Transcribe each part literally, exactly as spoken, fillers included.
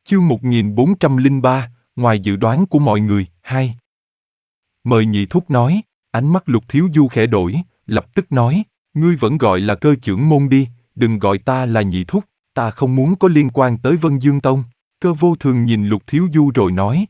Chương một nghìn bốn trăm lẻ ba, ngoài dự đoán của mọi người, hai. Mời nhị thúc nói, ánh mắt Lục Thiếu Du khẽ đổi, lập tức nói, ngươi vẫn gọi là Cơ trưởng môn đi, đừng gọi ta là nhị thúc, ta không muốn có liên quan tới Vân Dương Tông. Cơ Vô Thường nhìn Lục Thiếu Du rồi nói,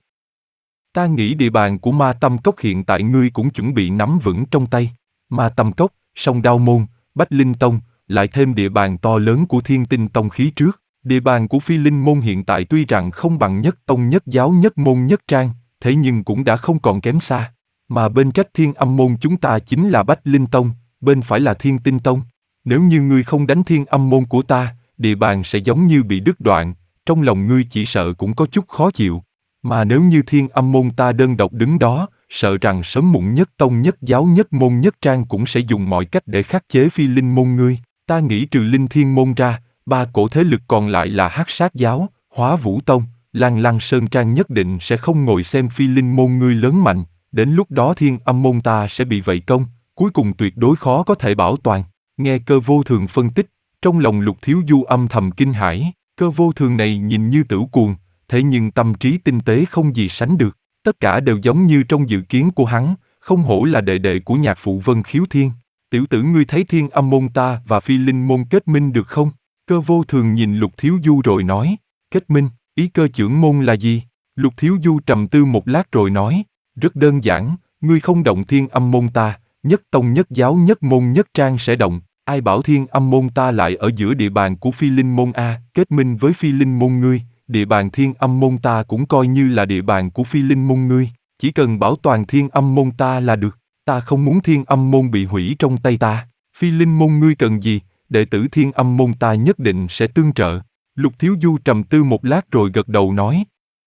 ta nghĩ địa bàn của Ma Tâm Cốc hiện tại ngươi cũng chuẩn bị nắm vững trong tay. Ma Tâm Cốc, Song Đao Môn, Bách Linh Tông, lại thêm địa bàn to lớn của Thiên Tinh Tông khí trước. Địa bàn của Phi Linh Môn hiện tại tuy rằng không bằng Nhất Tông Nhất Giáo Nhất Môn Nhất Trang, thế nhưng cũng đã không còn kém xa. Mà bên trách Thiên Âm Môn chúng ta chính là Bách Linh Tông, bên phải là Thiên Tinh Tông. Nếu như ngươi không đánh Thiên Âm Môn của ta, địa bàn sẽ giống như bị đứt đoạn, trong lòng ngươi chỉ sợ cũng có chút khó chịu. Mà nếu như Thiên Âm Môn ta đơn độc đứng đó, sợ rằng sớm muộn Nhất Tông Nhất Giáo Nhất Môn Nhất Trang cũng sẽ dùng mọi cách để khắc chế Phi Linh Môn ngươi. Ta nghĩ trừ Linh Thiên Môn ra, ba cổ thế lực còn lại là Hắc Sát Giáo, Hóa Vũ Tông, Lan Lăng Sơn Trang nhất định sẽ không ngồi xem Phi Linh Môn ngươi lớn mạnh, đến lúc đó Thiên Âm Môn ta sẽ bị vây công, cuối cùng tuyệt đối khó có thể bảo toàn. Nghe Cơ Vô Thường phân tích, trong lòng Lục Thiếu Du âm thầm kinh hãi, Cơ Vô Thường này nhìn như tửu cuồng, thế nhưng tâm trí tinh tế không gì sánh được, tất cả đều giống như trong dự kiến của hắn, không hổ là đệ đệ của nhạc phụ Vân Khiếu Thiên. Tiểu tử ngươi thấy Thiên Âm Môn ta và Phi Linh Môn kết minh được không? Cơ Vô Thường nhìn Lục Thiếu Du rồi nói, kết minh, ý Cơ trưởng môn là gì? Lục Thiếu Du trầm tư một lát rồi nói, rất đơn giản, ngươi không động Thiên Âm Môn ta, Nhất Tông Nhất Giáo Nhất Môn Nhất Trang sẽ động. Ai bảo Thiên Âm Môn ta lại ở giữa địa bàn của Phi Linh Môn a, kết minh với Phi Linh Môn ngươi, địa bàn Thiên Âm Môn ta cũng coi như là địa bàn của Phi Linh Môn ngươi, chỉ cần bảo toàn Thiên Âm Môn ta là được, ta không muốn Thiên Âm Môn bị hủy trong tay ta. Phi Linh Môn ngươi cần gì, đệ tử Thiên Âm Môn ta nhất định sẽ tương trợ. Lục Thiếu Du trầm tư một lát rồi gật đầu nói,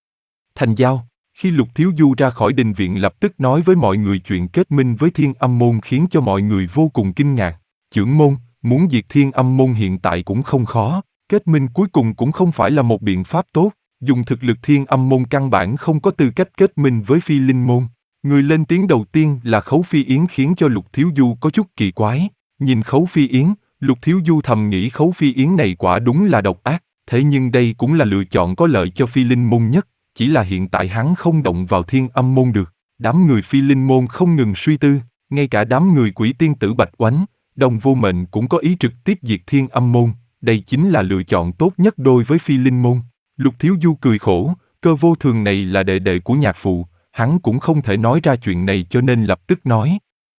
thành giao. Khi Lục Thiếu Du ra khỏi đình viện lập tức nói với mọi người chuyện kết minh với Thiên Âm Môn khiến cho mọi người vô cùng kinh ngạc. Trưởng môn, muốn diệt Thiên Âm Môn hiện tại cũng không khó, kết minh cuối cùng cũng không phải là một biện pháp tốt, dùng thực lực Thiên Âm Môn căn bản không có tư cách kết minh với Phi Linh Môn. Người lên tiếng đầu tiên là Khấu Phi Yến khiến cho Lục Thiếu Du có chút kỳ quái, nhìn Khấu Phi Yến, Lục Thiếu Du thầm nghĩ Khấu Phi Yến này quả đúng là độc ác, thế nhưng đây cũng là lựa chọn có lợi cho Phi Linh Môn nhất, chỉ là hiện tại hắn không động vào Thiên Âm Môn được. Đám người Phi Linh Môn không ngừng suy tư, ngay cả đám người Quỷ Tiên Tử Bạch Oánh, Đồng Vô Mệnh cũng có ý trực tiếp diệt Thiên Âm Môn, đây chính là lựa chọn tốt nhất đối với Phi Linh Môn. Lục Thiếu Du cười khổ, Cơ Vô Thường này là đệ đệ của nhạc phụ, hắn cũng không thể nói ra chuyện này cho nên lập tức nói.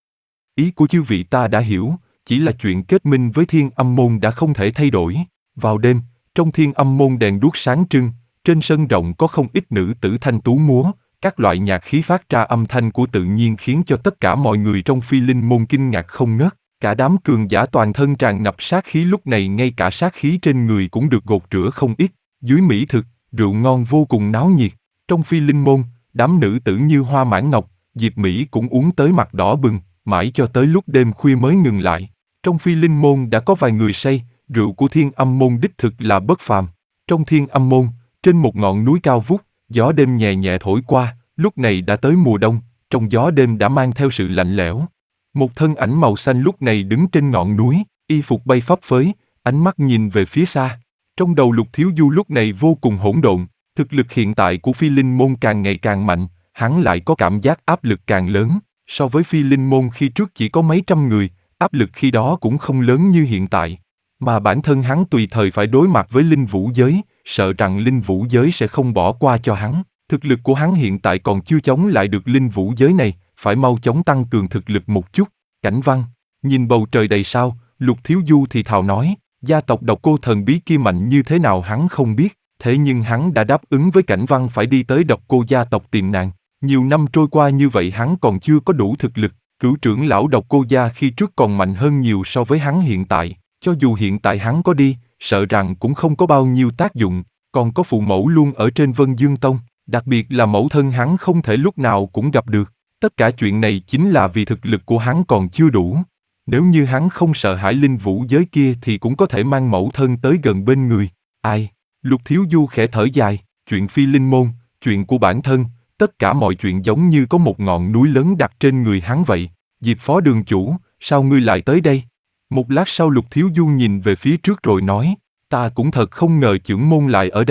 Ý của chư vị ta đã hiểu, chỉ là chuyện kết minh với Thiên Âm Môn đã không thể thay đổi. Vào đêm, trong Thiên Âm Môn đèn đuốc sáng trưng, trên sân rộng có không ít nữ tử thanh tú múa, các loại nhạc khí phát ra âm thanh của tự nhiên khiến cho tất cả mọi người trong Phi Linh Môn kinh ngạc không ngớt. Cả đám cường giả toàn thân tràn ngập sát khí lúc này ngay cả sát khí trên người cũng được gột rửa không ít. Dưới mỹ thực, rượu ngon vô cùng náo nhiệt. Trong Phi Linh Môn, đám nữ tử như Hoa Mãn Ngọc, Diệp Mỹ cũng uống tới mặt đỏ bừng, mãi cho tới lúc đêm khuya mới ngừng lại. Trong Phi Linh Môn đã có vài người say, rượu của Thiên Âm Môn đích thực là bất phàm. Trong Thiên Âm Môn, trên một ngọn núi cao vút, gió đêm nhẹ nhẹ thổi qua, lúc này đã tới mùa đông, trong gió đêm đã mang theo sự lạnh lẽo. Một thân ảnh màu xanh lúc này đứng trên ngọn núi, y phục bay phấp phới, ánh mắt nhìn về phía xa. Trong đầu Lục Thiếu Du lúc này vô cùng hỗn độn, thực lực hiện tại của Phi Linh Môn càng ngày càng mạnh, hắn lại có cảm giác áp lực càng lớn. So với Phi Linh Môn khi trước chỉ có mấy trăm người, áp lực khi đó cũng không lớn như hiện tại. Mà bản thân hắn tùy thời phải đối mặt với Linh Vũ Giới, sợ rằng Linh Vũ Giới sẽ không bỏ qua cho hắn. Thực lực của hắn hiện tại còn chưa chống lại được Linh Vũ Giới này, phải mau chóng tăng cường thực lực một chút. Cảnh Văn, nhìn bầu trời đầy sao, Lục Thiếu Du thì thào nói, gia tộc Độc Cô thần bí kia mạnh như thế nào hắn không biết, thế nhưng hắn đã đáp ứng với Cảnh Văn phải đi tới Độc Cô gia tộc tìm nàng. Nhiều năm trôi qua như vậy hắn còn chưa có đủ thực lực, cửu trưởng lão Độc Cô gia khi trước còn mạnh hơn nhiều so với hắn hiện tại, cho dù hiện tại hắn có đi, sợ rằng cũng không có bao nhiêu tác dụng, còn có phụ mẫu luôn ở trên Vân Dương Tông, đặc biệt là mẫu thân hắn không thể lúc nào cũng gặp được. Tất cả chuyện này chính là vì thực lực của hắn còn chưa đủ. Nếu như hắn không sợ hãi Linh Vũ Giới kia thì cũng có thể mang mẫu thân tới gần bên người. Ai? Lục Thiếu Du khẽ thở dài, chuyện Phi Linh Môn, chuyện của bản thân, tất cả mọi chuyện giống như có một ngọn núi lớn đặt trên người hắn vậy. Diệp phó đường chủ, sao ngươi lại tới đây? Một lát sau Lục Thiếu Du nhìn về phía trước rồi nói, ta cũng thật không ngờ trưởng môn lại ở đây.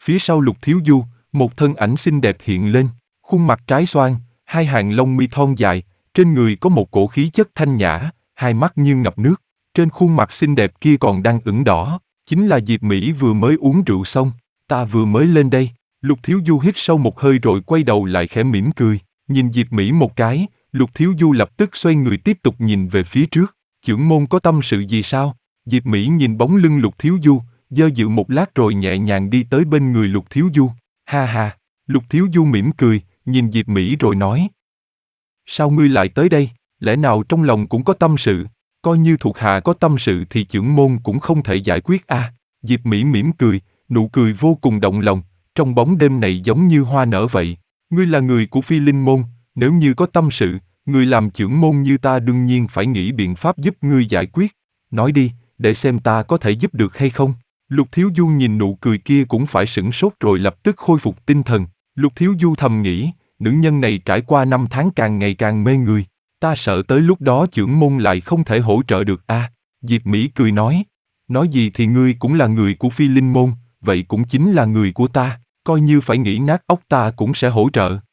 Phía sau Lục Thiếu Du, một thân ảnh xinh đẹp hiện lên, khuôn mặt trái xoan, hai hàng lông mi thon dài, trên người có một cổ khí chất thanh nhã, hai mắt như ngập nước. Trên khuôn mặt xinh đẹp kia còn đang ửng đỏ, chính là Diệp Mỹ vừa mới uống rượu xong. Ta vừa mới lên đây. Lục Thiếu Du hít sâu một hơi rồi quay đầu lại khẽ mỉm cười, nhìn Diệp Mỹ một cái. Lục Thiếu Du lập tức xoay người tiếp tục nhìn về phía trước. Chưởng môn có tâm sự gì sao? Diệp Mỹ nhìn bóng lưng Lục Thiếu Du, dơ dự một lát rồi nhẹ nhàng đi tới bên người Lục Thiếu Du. Ha ha. Lục Thiếu Du mỉm cười, nhìn Diệp Mỹ rồi nói. Sao ngươi lại tới đây? Lẽ nào trong lòng cũng có tâm sự? Coi như thuộc hạ có tâm sự thì chưởng môn cũng không thể giải quyết a. À. Diệp Mỹ mỉm cười, nụ cười vô cùng động lòng, trong bóng đêm này giống như hoa nở vậy. Ngươi là người của Phi Linh môn, nếu như có tâm sự, người làm chưởng môn như ta đương nhiên phải nghĩ biện pháp giúp ngươi giải quyết. Nói đi, để xem ta có thể giúp được hay không. Lục Thiếu Du nhìn nụ cười kia cũng phải sửng sốt rồi lập tức khôi phục tinh thần. Lục Thiếu Du thầm nghĩ, nữ nhân này trải qua năm tháng càng ngày càng mê người. Ta sợ tới lúc đó chưởng môn lại không thể hỗ trợ được a. À, Diệp Mỹ cười nói. Nói gì thì ngươi cũng là người của Phi Linh môn, vậy cũng chính là người của ta, coi như phải nghĩ nát óc ta cũng sẽ hỗ trợ.